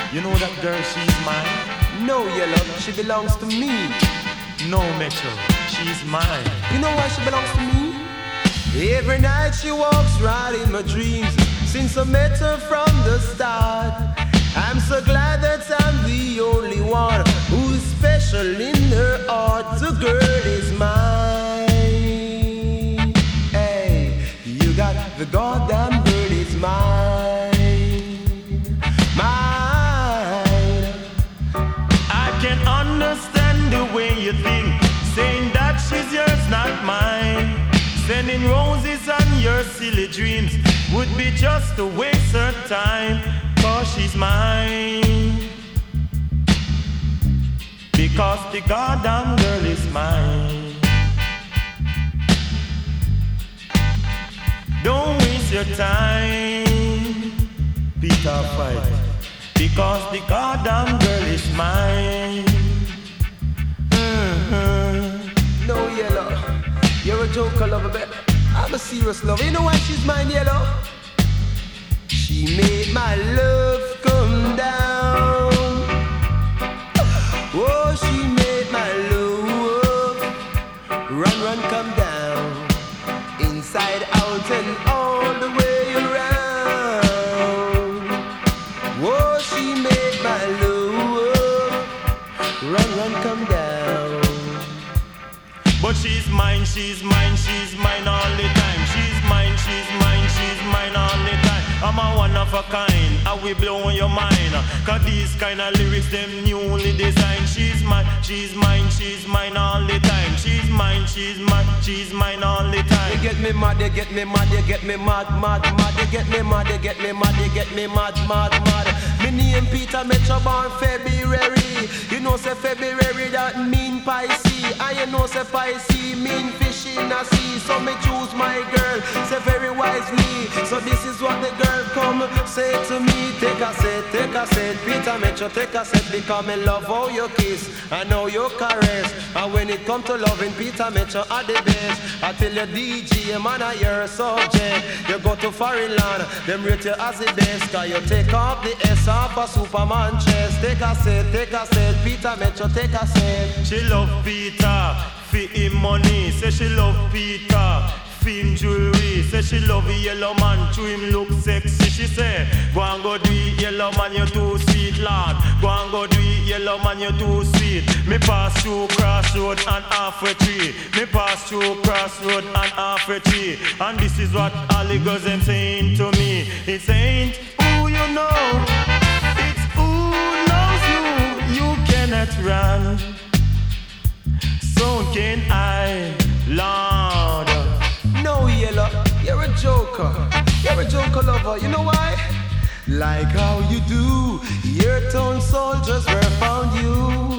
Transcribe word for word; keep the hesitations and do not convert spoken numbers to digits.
You know that girl, she's mine. No, Yellow, she belongs to me. No, Metro, she's mine. You know why she belongs to me? Every night she walks right in my dreams. Since I met her from the start, I'm so glad that I'm the only one who's special in her heart. The girl is mine. Hey, you got the goddamn girl is mine. Mine. I can understand the way you think, saying that she's yours, not mine. Sending roses on your silly dreams would be just a waste of time. Cause she's mine. Because the goddamn girl is mine. Don't waste your time, Peter Fight. Because the goddamn girl is mine. Mm-hmm. No, Yellow, you're a joker lover, babe. I'm a serious lover. You know why she's mine, Yellow? She made my love come down. Oh, she made my love run, run, come down. Inside, out, and all the way around. Oh, she made my love run, run, come down. But she's mine, she's mine, she's mine all the time. She's mine, she's mine, she's mine all the time. I'm a one of a kind, I will blow your mind. Cause these kind of lyrics, them newly designed. She's mine, she's mine, she's mine all the time. She's mine, she's mine, she's mine all the time. You get me mad, you get me mad, you get me mad, mad, mad. You get me mad, you get me mad, you get me mad, mad, mad. Me name Peter Metro born February. You know say February that mean Pisces. And you know say Pisces mean fish in a sea. So me choose my girl, say very wisely. So this is what the girl come say to me. Take a set, take a set, Peter Metro, take a set. Because me love how you kiss, I know you caress. And when it come to loving, Peter Metro are the best. I tell you D J, man, I your subject. You go to foreign land, them rate you as the best. Cause you take off the S off a Superman chest. Take a set, take a set, Peter Metro, take a set. She love Peter, fi him money. Say she love Peter, fi him jewelry. Say she love the yellow man, to him look sexy. She say, go and go do it, yellow man, you too sweet, lad. Go and go do it, yellow man, you too sweet. Me pass through crossroad and halfway tree. Me pass through crossroad and halfway tree. And this is what all the girls them saying to me. It ain't who you know, it's who knows you. You cannot run, so can I, Lord. No, Yellow, you're a joker. You're a joker lover. You know why? Like how you do. Your town soldiers were found you.